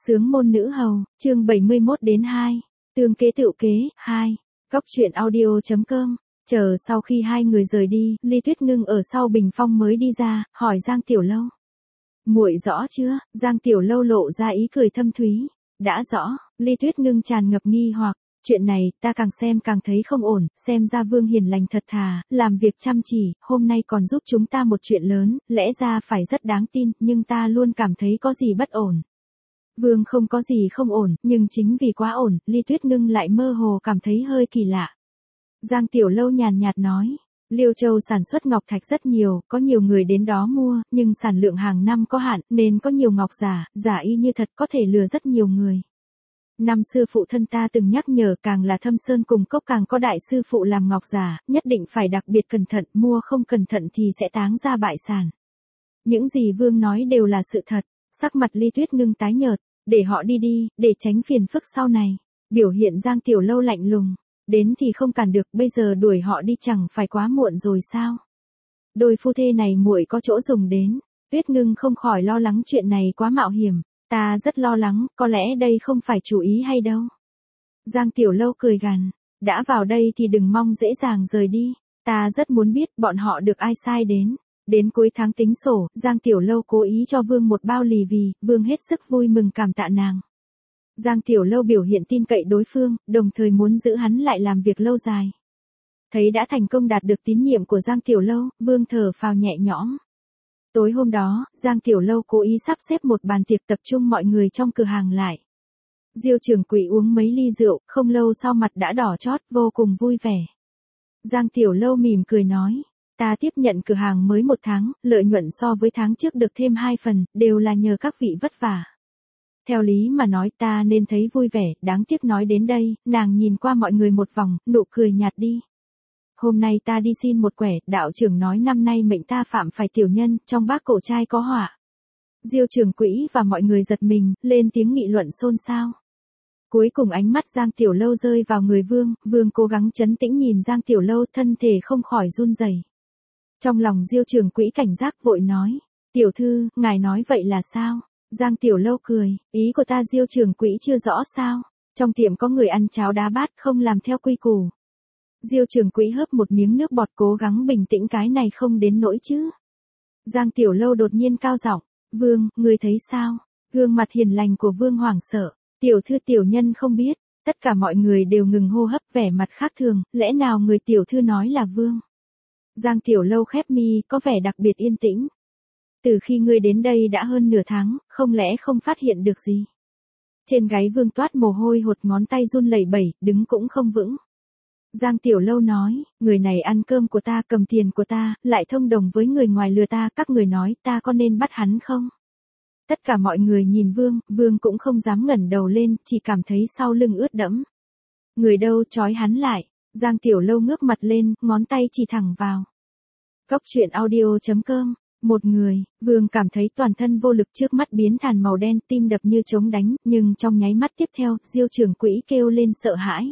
Sướng môn nữ hầu, chương 71 đến 2. Tương kế tựu kế, 2. Góc truyện audio.com. Chờ sau khi hai người rời đi, Ly Tuyết Ngưng ở sau bình phong mới đi ra, hỏi Giang Tiểu Lâu. Muội rõ chưa? Giang Tiểu Lâu lộ ra ý cười thâm thúy. Đã rõ, Ly Tuyết Ngưng tràn ngập nghi hoặc. Chuyện này, ta càng xem càng thấy không ổn, xem ra Vương hiền lành thật thà, làm việc chăm chỉ, hôm nay còn giúp chúng ta một chuyện lớn, lẽ ra phải rất đáng tin, nhưng ta luôn cảm thấy có gì bất ổn. Vương không có gì không ổn, nhưng chính vì quá ổn, Ly Tuyết Ngưng lại mơ hồ cảm thấy hơi kỳ lạ. Giang Tiểu Lâu nhàn nhạt nói, Liêu Châu sản xuất ngọc thạch rất nhiều, có nhiều người đến đó mua, nhưng sản lượng hàng năm có hạn, nên có nhiều ngọc giả y như thật có thể lừa rất nhiều người. Năm xưa phụ thân ta từng nhắc nhở, càng là thâm sơn cùng cốc càng có đại sư phụ làm ngọc giả, nhất định phải đặc biệt cẩn thận, mua không cẩn thận thì sẽ táng ra bại sản. Những gì Vương nói đều là sự thật. Sắc mặt Ly Tuyết Ngưng tái nhợt, để họ đi đi, để tránh phiền phức sau này. Biểu hiện Giang Tiểu Lâu lạnh lùng, đến thì không cản được, bây giờ đuổi họ đi chẳng phải quá muộn rồi sao? Đôi phu thê này muội có chỗ dùng đến. Tuyết Ngưng không khỏi lo lắng chuyện này quá mạo hiểm, ta rất lo lắng, có lẽ đây không phải chủ ý hay đâu. Giang Tiểu Lâu cười gằn, đã vào đây thì đừng mong dễ dàng rời đi, ta rất muốn biết bọn họ được ai sai đến. Đến cuối tháng tính sổ, Giang Tiểu Lâu cố ý cho Vương một bao lì vì, Vương hết sức vui mừng cảm tạ nàng. Giang Tiểu Lâu biểu hiện tin cậy đối phương, đồng thời muốn giữ hắn lại làm việc lâu dài. Thấy đã thành công đạt được tín nhiệm của Giang Tiểu Lâu, Vương thở phào nhẹ nhõm. Tối hôm đó, Giang Tiểu Lâu cố ý sắp xếp một bàn tiệc tập trung mọi người trong cửa hàng lại. Diêu trưởng quỹ uống mấy ly rượu, không lâu sau mặt đã đỏ chót, vô cùng vui vẻ. Giang Tiểu Lâu mỉm cười nói. Ta tiếp nhận cửa hàng mới 1 tháng, lợi nhuận so với tháng trước được thêm 2 phần, đều là nhờ các vị vất vả. Theo lý mà nói ta nên thấy vui vẻ, đáng tiếc nói đến đây, nàng nhìn qua mọi người một vòng, nụ cười nhạt đi. Hôm nay ta đi xin một quẻ, đạo trưởng nói năm nay mệnh ta phạm phải tiểu nhân, trong bát cổ trai có họa. Diêu trưởng quỹ và mọi người giật mình, lên tiếng nghị luận xôn xao. Cuối cùng ánh mắt Giang Tiểu Lâu rơi vào người Vương, Vương cố gắng trấn tĩnh nhìn Giang Tiểu Lâu, thân thể không khỏi run rẩy. Trong lòng Diêu trưởng quỹ cảnh giác vội nói, tiểu thư, ngài nói vậy là sao? Giang Tiểu Lâu cười, ý của ta Diêu trưởng quỹ chưa rõ sao? Trong tiệm có người ăn cháo đá bát không làm theo quy củ. Diêu trưởng quỹ hớp một miếng nước bọt cố gắng bình tĩnh, cái này không đến nỗi chứ. Giang Tiểu Lâu đột nhiên cao giọng, Vương, ngươi thấy sao? Gương mặt hiền lành của Vương hoảng sợ, tiểu thư tiểu nhân không biết, tất cả mọi người đều ngừng hô hấp, vẻ mặt khác thường, lẽ nào người tiểu thư nói là Vương? Giang Tiểu Lâu khép mi, có vẻ đặc biệt yên tĩnh. Từ khi ngươi đến đây đã hơn nửa tháng, không lẽ không phát hiện được gì? Trên gáy Vương toát mồ hôi hột, ngón tay run lẩy bẩy, đứng cũng không vững. Giang Tiểu Lâu nói, người này ăn cơm của ta, cầm tiền của ta, lại thông đồng với người ngoài lừa ta, các người nói ta có nên bắt hắn không? Tất cả mọi người nhìn Vương, Vương cũng không dám ngẩng đầu lên, chỉ cảm thấy sau lưng ướt đẫm. Người đâu, trói hắn lại. Giang Tiểu Lâu ngước mặt lên, ngón tay chỉ thẳng vào. Góc truyện audio.com. Một người, Vương cảm thấy toàn thân vô lực, trước mắt biến thành màu đen, tim đập như trống đánh, nhưng trong nháy mắt tiếp theo, Diêu trưởng quỹ kêu lên sợ hãi.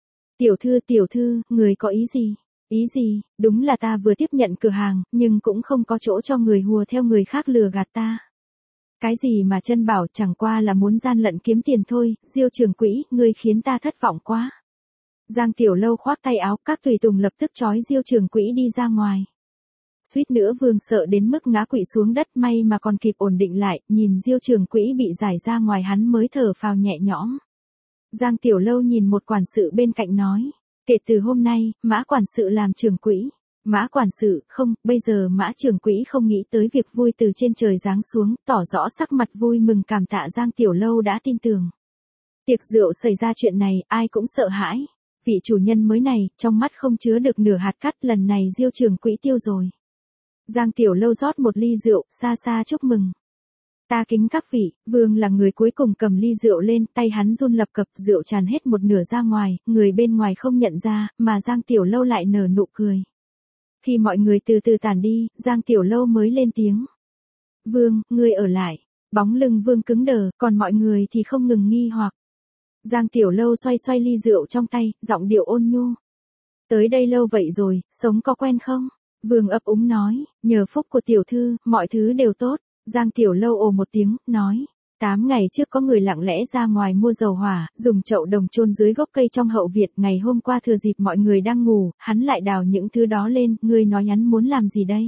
Tiểu thư, người có ý gì? Ý gì? Đúng là ta vừa tiếp nhận cửa hàng, nhưng cũng không có chỗ cho người hùa theo người khác lừa gạt ta. Cái gì mà chân bảo, chẳng qua là muốn gian lận kiếm tiền thôi, Diêu trưởng quỹ, ngươi khiến ta thất vọng quá. Giang Tiểu Lâu khoác tay áo, các tùy tùng lập tức trói Diêu trưởng quỹ đi ra ngoài. Suýt nữa Vương sợ đến mức ngã quỵ xuống đất, may mà còn kịp ổn định lại, nhìn Diêu trưởng quỹ bị giải ra ngoài hắn mới thở phào nhẹ nhõm. Giang Tiểu Lâu nhìn một quản sự bên cạnh nói, kể từ hôm nay, Mã quản sự làm trưởng quỹ. Mã quản sự, không, bây giờ Mã trưởng quỹ không nghĩ tới việc vui từ trên trời giáng xuống, tỏ rõ sắc mặt vui mừng cảm tạ. Giang Tiểu Lâu đã tin tưởng. Tiệc rượu xảy ra chuyện này, ai cũng sợ hãi. Vị chủ nhân mới này, trong mắt không chứa được nửa hạt cát, lần này Diêu trưởng quỹ tiêu rồi. Giang Tiểu Lâu rót một ly rượu, xa xa chúc mừng. Ta kính các vị, Vương là người cuối cùng cầm ly rượu lên, tay hắn run lập cập, rượu tràn hết một nửa ra ngoài, người bên ngoài không nhận ra, mà Giang Tiểu Lâu lại nở nụ cười. Khi mọi người từ từ tản đi, Giang Tiểu Lâu mới lên tiếng. Vương, ngươi ở lại. Bóng lưng Vương cứng đờ, còn mọi người thì không ngừng nghi hoặc. Giang Tiểu Lâu xoay xoay ly rượu trong tay, giọng điệu ôn nhu. Tới đây lâu vậy rồi, sống có quen không? Vương ấp úng nói, nhờ phúc của tiểu thư, mọi thứ đều tốt. Giang Tiểu Lâu ồ một tiếng, nói, 8 ngày trước có người lặng lẽ ra ngoài mua dầu hỏa, dùng chậu đồng chôn dưới gốc cây trong hậu viện, ngày hôm qua thừa dịp mọi người đang ngủ, hắn lại đào những thứ đó lên, ngươi nói hắn muốn làm gì đây?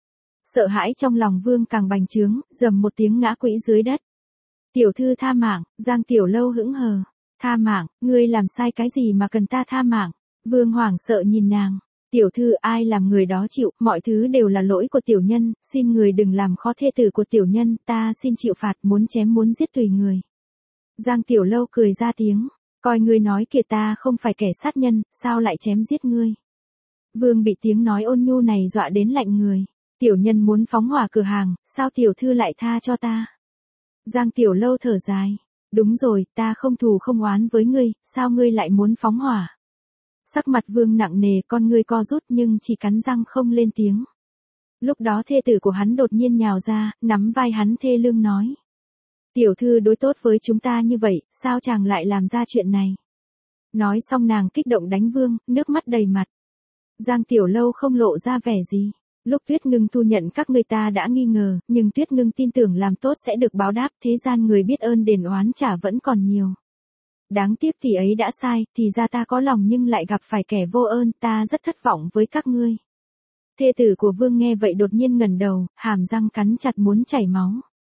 Sợ hãi trong lòng Vương càng bành trướng, rầm một tiếng ngã quỵ dưới đất. Tiểu thư tha mạng, Giang Tiểu Lâu hững hờ. Tha mạng, ngươi làm sai cái gì mà cần ta tha mạng? Vương hoảng sợ nhìn nàng. Tiểu thư, ai làm người đó chịu, mọi thứ đều là lỗi của tiểu nhân, xin người đừng làm khó thê tử của tiểu nhân, ta xin chịu phạt, muốn chém muốn giết tùy người. Giang Tiểu Lâu cười ra tiếng, coi ngươi nói kìa, ta không phải kẻ sát nhân, sao lại chém giết ngươi? Vương bị tiếng nói ôn nhu này dọa đến lạnh người. Tiểu nhân muốn phóng hỏa cửa hàng, sao tiểu thư lại tha cho ta? Giang Tiểu Lâu thở dài. Đúng rồi, ta không thù không oán với ngươi, sao ngươi lại muốn phóng hỏa? Sắc mặt Vương nặng nề, con ngươi co rút nhưng chỉ cắn răng không lên tiếng. Lúc đó thê tử của hắn đột nhiên nhào ra, nắm vai hắn thê lương nói. Tiểu thư đối tốt với chúng ta như vậy, sao chàng lại làm ra chuyện này? Nói xong nàng kích động đánh Vương, nước mắt đầy mặt. Giang Tiểu Lâu không lộ ra vẻ gì. Lúc Tuyết Ngưng thu nhận các ngươi ta đã nghi ngờ, nhưng Tuyết Ngưng tin tưởng làm tốt sẽ được báo đáp, thế gian người biết ơn đền oán trả vẫn còn nhiều. Đáng tiếc thì ấy đã sai, thì ra ta có lòng nhưng lại gặp phải kẻ vô ơn, ta rất thất vọng với các ngươi. Thê tử của Vương nghe vậy đột nhiên ngẩng đầu, hàm răng cắn chặt muốn chảy máu.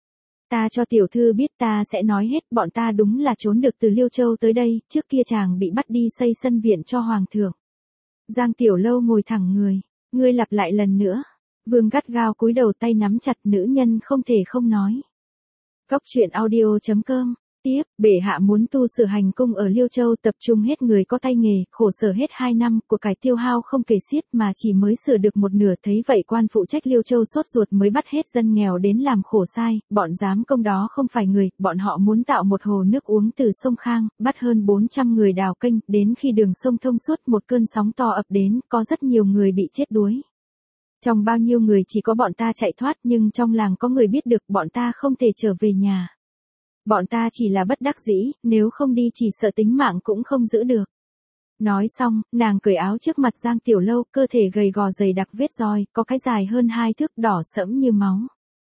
Ta cho tiểu thư biết, ta sẽ nói hết, bọn ta đúng là trốn được từ Liêu Châu tới đây, trước kia chàng bị bắt đi xây sân viện cho hoàng thượng. Giang Tiểu Lâu ngồi thẳng người, ngươi lặp lại lần nữa. Vương gắt gao cúi đầu, tay nắm chặt, nữ nhân không thể không nói. Góc truyện audio.com. Tiếp, bệ hạ muốn tu sửa hành cung ở Liêu Châu, tập trung hết người có tay nghề, khổ sở hết 2 năm, của cải tiêu hao không kể xiết, mà chỉ mới sửa được một nửa. Thấy vậy quan phụ trách Liêu Châu sốt ruột, mới bắt hết dân nghèo đến làm khổ sai, bọn giám công đó không phải người, bọn họ muốn tạo một hồ nước uống từ sông Khang, bắt hơn 400 người đào kênh, đến khi đường sông thông suốt, một cơn sóng to ập đến, có rất nhiều người bị chết đuối. Trong bao nhiêu người chỉ có bọn ta chạy thoát, nhưng trong làng có người biết được bọn ta không thể trở về nhà. Bọn ta chỉ là bất đắc dĩ, nếu không đi chỉ sợ tính mạng cũng không giữ được. Nói xong, nàng cởi áo trước mặt Giang Tiểu Lâu, cơ thể gầy gò dày đặc vết roi, có cái dài hơn 2 thước, đỏ sẫm như máu.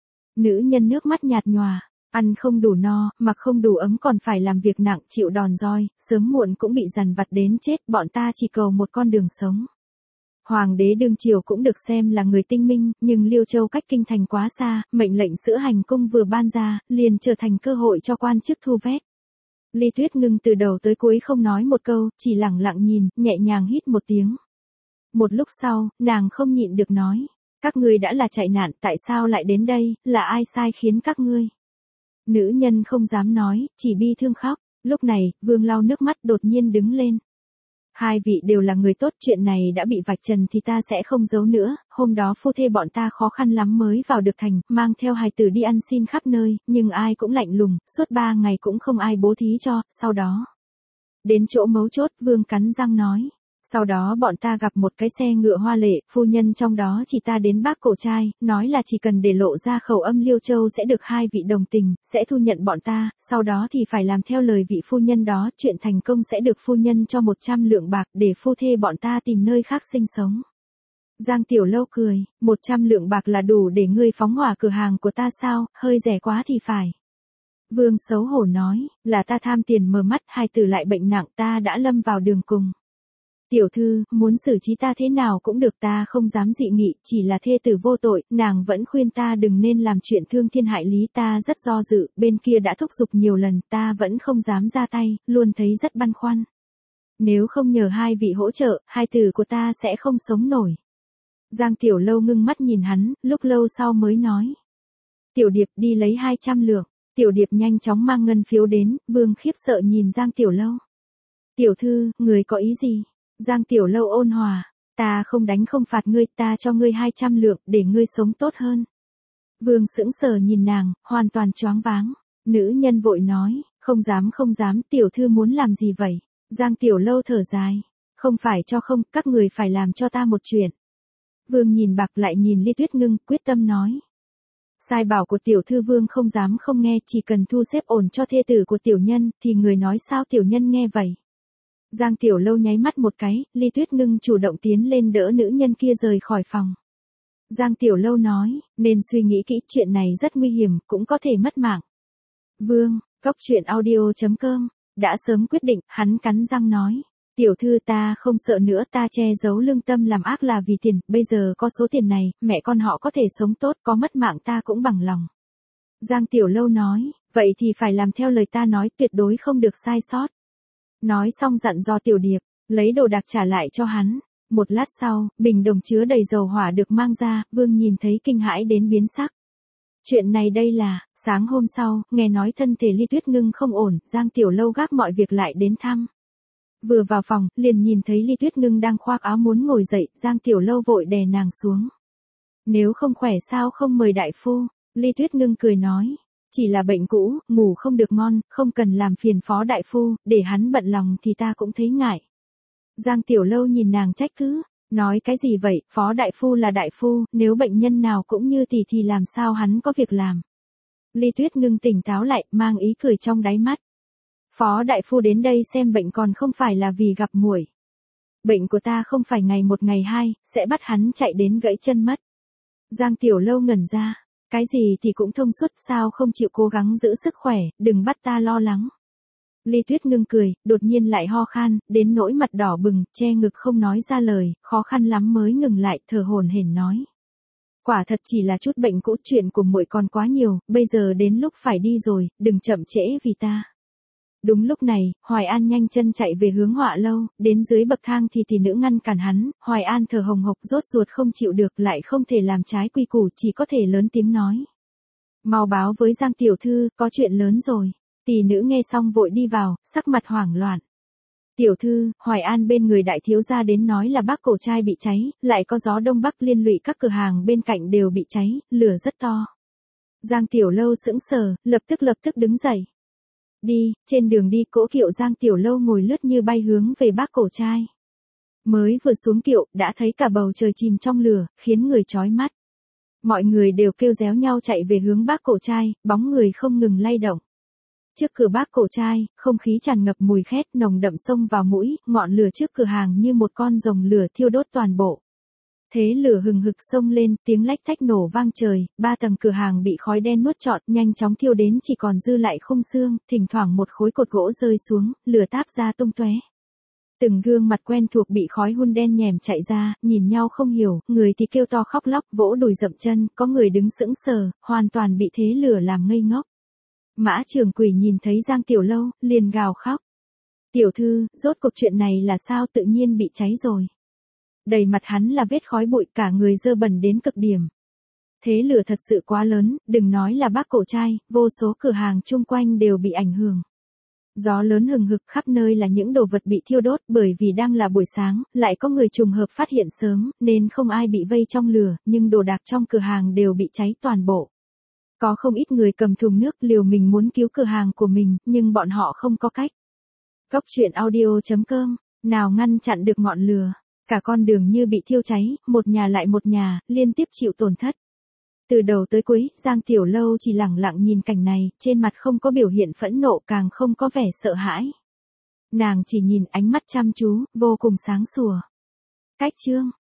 Nữ nhân nước mắt nhạt nhòa, ăn không đủ no, mặc không đủ ấm, còn phải làm việc nặng, chịu đòn roi, sớm muộn cũng bị dằn vặt đến chết, bọn ta chỉ cầu một con đường sống. Hoàng đế đương triều cũng được xem là người tinh minh, nhưng Liêu Châu cách kinh thành quá xa, mệnh lệnh sửa hành cung vừa ban ra, liền trở thành cơ hội cho quan chức thu vét. Ly Tuyết Ngưng từ đầu tới cuối không nói một câu, chỉ lặng lặng nhìn, nhẹ nhàng hít một tiếng. Một lúc sau, nàng không nhịn được nói, các ngươi đã là chạy nạn, tại sao lại đến đây, là ai sai khiến các ngươi? Nữ nhân không dám nói, chỉ bi thương khóc. Lúc này, Vương lau nước mắt đột nhiên đứng lên. Hai vị đều là người tốt, chuyện này đã bị vạch trần thì ta sẽ không giấu nữa, hôm đó phu thê bọn ta khó khăn lắm mới vào được thành, mang theo hài tử đi ăn xin khắp nơi, nhưng ai cũng lạnh lùng, suốt 3 ngày cũng không ai bố thí cho, sau đó. Đến chỗ mấu chốt, Vương cắn răng nói. Sau đó bọn ta gặp một cái xe ngựa hoa lệ, phu nhân trong đó chỉ ta đến bác cổ trai, nói là chỉ cần để lộ ra khẩu âm Liêu Châu sẽ được 2 vị đồng tình, sẽ thu nhận bọn ta, sau đó thì phải làm theo lời vị phu nhân đó, chuyện thành công sẽ được phu nhân cho 100 lượng bạc để phu thê bọn ta tìm nơi khác sinh sống. Giang Tiểu Lâu cười, 100 lượng bạc là đủ để ngươi phóng hỏa cửa hàng của ta sao, hơi rẻ quá thì phải. Vương xấu hổ nói, là ta tham tiền mờ mắt, hai tử lại bệnh nặng, ta đã lâm vào đường cùng. Tiểu thư, muốn xử trí ta thế nào cũng được, ta không dám dị nghị, chỉ là thê tử vô tội, nàng vẫn khuyên ta đừng nên làm chuyện thương thiên hại lý, ta rất do dự, bên kia đã thúc giục nhiều lần, ta vẫn không dám ra tay, luôn thấy rất băn khoăn. Nếu không nhờ hai vị hỗ trợ, hai tử của ta sẽ không sống nổi. Giang Tiểu Lâu ngưng mắt nhìn hắn, lúc lâu sau mới nói. Tiểu Điệp đi lấy 200 lượng, Tiểu Điệp nhanh chóng mang ngân phiếu đến, Vương khiếp sợ nhìn Giang Tiểu Lâu. Tiểu thư, người có ý gì? Giang Tiểu Lâu ôn hòa, ta không đánh không phạt ngươi, ta cho ngươi 200 lượng, để ngươi sống tốt hơn. Vương sững sờ nhìn nàng, hoàn toàn choáng váng. Nữ nhân vội nói, không dám, tiểu thư muốn làm gì vậy? Giang Tiểu Lâu thở dài, không phải cho không, các người phải làm cho ta một chuyện. Vương nhìn bạc lại nhìn Ly Tuyết Ngưng, quyết tâm nói. Sai bảo của tiểu thư Vương không dám không nghe, chỉ cần thu xếp ổn cho thê tử của tiểu nhân, thì người nói sao tiểu nhân nghe vậy. Giang Tiểu Lâu nháy mắt một cái, Ly Tuyết Ngưng chủ động tiến lên đỡ nữ nhân kia rời khỏi phòng. Giang Tiểu Lâu nói, nên suy nghĩ kỹ, chuyện này rất nguy hiểm, cũng có thể mất mạng. Vương, Cốc truyện audio.com, đã sớm quyết định, hắn cắn răng nói. Tiểu thư ta không sợ nữa, ta che giấu lương tâm làm ác là vì tiền, bây giờ có số tiền này, mẹ con họ có thể sống tốt, có mất mạng ta cũng bằng lòng. Giang Tiểu Lâu nói, vậy thì phải làm theo lời ta nói, tuyệt đối không được sai sót. Nói xong dặn dò Tiểu Điệp, lấy đồ đạc trả lại cho hắn. Một lát sau, bình đồng chứa đầy dầu hỏa được mang ra, Vương nhìn thấy kinh hãi đến biến sắc. Chuyện này đây là, sáng hôm sau, nghe nói thân thể Ly Tuyết Ngưng không ổn, Giang Tiểu Lâu gác mọi việc lại đến thăm. Vừa vào phòng, liền nhìn thấy Ly Tuyết Ngưng đang khoác áo muốn ngồi dậy, Giang Tiểu Lâu vội đè nàng xuống. Nếu không khỏe sao không mời đại phu, Ly Tuyết Ngưng cười nói. Chỉ là bệnh cũ, ngủ không được ngon, không cần làm phiền phó đại phu, để hắn bận lòng thì ta cũng thấy ngại. Giang Tiểu Lâu nhìn nàng trách cứ, nói cái gì vậy, phó đại phu là đại phu, nếu bệnh nhân nào cũng như tỷ thì làm sao hắn có việc làm. Ly Tuyết Ngưng tỉnh táo lại, mang ý cười trong đáy mắt. Phó đại phu đến đây xem bệnh còn không phải là vì gặp muội. Bệnh của ta không phải ngày một ngày hai, sẽ bắt hắn chạy đến gãy chân mất. Giang Tiểu Lâu ngẩn ra, cái gì thì cũng thông suốt, sao không chịu cố gắng giữ sức khỏe, đừng bắt ta lo lắng. Ly Tuyết Ngưng cười, đột nhiên lại ho khan, đến nỗi mặt đỏ bừng, che ngực không nói ra lời, khó khăn lắm mới ngừng lại, thở hổn hển nói. Quả thật chỉ là chút bệnh cũ, chuyện của muội còn quá nhiều, bây giờ đến lúc phải đi rồi, đừng chậm trễ vì ta. Đúng lúc này, Hoài An nhanh chân chạy về hướng Họa Lâu, đến dưới bậc thang thì tỷ nữ ngăn cản hắn, Hoài An thở hồng hộc rốt ruột không chịu được, lại không thể làm trái quy củ, chỉ có thể lớn tiếng nói. Mau báo với Giang tiểu thư, có chuyện lớn rồi. Tỷ nữ nghe xong vội đi vào, sắc mặt hoảng loạn. Tiểu thư, Hoài An bên người đại thiếu gia đến nói là Bác Cổ Trai bị cháy, lại có gió đông bắc liên lụy các cửa hàng bên cạnh đều bị cháy, lửa rất to. Giang Tiểu Lâu sững sờ, lập tức đứng dậy. Đi, trên đường đi cỗ kiệu Giang Tiểu Lâu ngồi lướt như bay hướng về Bác Cổ Trai. Mới vừa xuống kiệu, đã thấy cả bầu trời chìm trong lửa, khiến người chói mắt. Mọi người đều kêu réo nhau chạy về hướng Bác Cổ Trai, bóng người không ngừng lay động. Trước cửa Bác Cổ Trai, không khí tràn ngập mùi khét nồng đậm xông vào mũi, ngọn lửa trước cửa hàng như một con rồng lửa thiêu đốt toàn bộ. Thế lửa hừng hực xông lên, tiếng lách thách nổ vang trời, 3 tầng cửa hàng bị khói đen nuốt trọn, nhanh chóng thiêu đến chỉ còn dư lại khung xương, thỉnh thoảng một khối cột gỗ rơi xuống, lửa táp ra tung tóe. Từng gương mặt quen thuộc bị khói hun đen nhèm chạy ra, nhìn nhau không hiểu, người thì kêu to khóc lóc, vỗ đùi dậm chân, có người đứng sững sờ, hoàn toàn bị thế lửa làm ngây ngốc. Mã Trường Quỷ nhìn thấy Giang Tiểu Lâu, liền gào khóc. Tiểu thư, rốt cuộc chuyện này là sao, tự nhiên bị cháy rồi. Đầy mặt hắn là vết khói bụi, cả người dơ bẩn đến cực điểm. Thế lửa thật sự quá lớn, đừng nói là Bác Cổ Trai, vô số cửa hàng chung quanh đều bị ảnh hưởng. Gió lớn hừng hực, khắp nơi là những đồ vật bị thiêu đốt, bởi vì đang là buổi sáng, lại có người trùng hợp phát hiện sớm, nên không ai bị vây trong lửa, nhưng đồ đạc trong cửa hàng đều bị cháy toàn bộ. Có không ít người cầm thùng nước liều mình muốn cứu cửa hàng của mình, nhưng bọn họ không có cách. Cốc truyện audio.com, nào ngăn chặn được ngọn lửa, cả con đường như bị thiêu cháy, một nhà lại một nhà, liên tiếp chịu tổn thất. Từ đầu tới cuối, Giang Tiểu Lâu chỉ lẳng lặng nhìn cảnh này, trên mặt không có biểu hiện phẫn nộ, càng không có vẻ sợ hãi. Nàng chỉ nhìn, ánh mắt chăm chú, vô cùng sáng sủa. Cách chương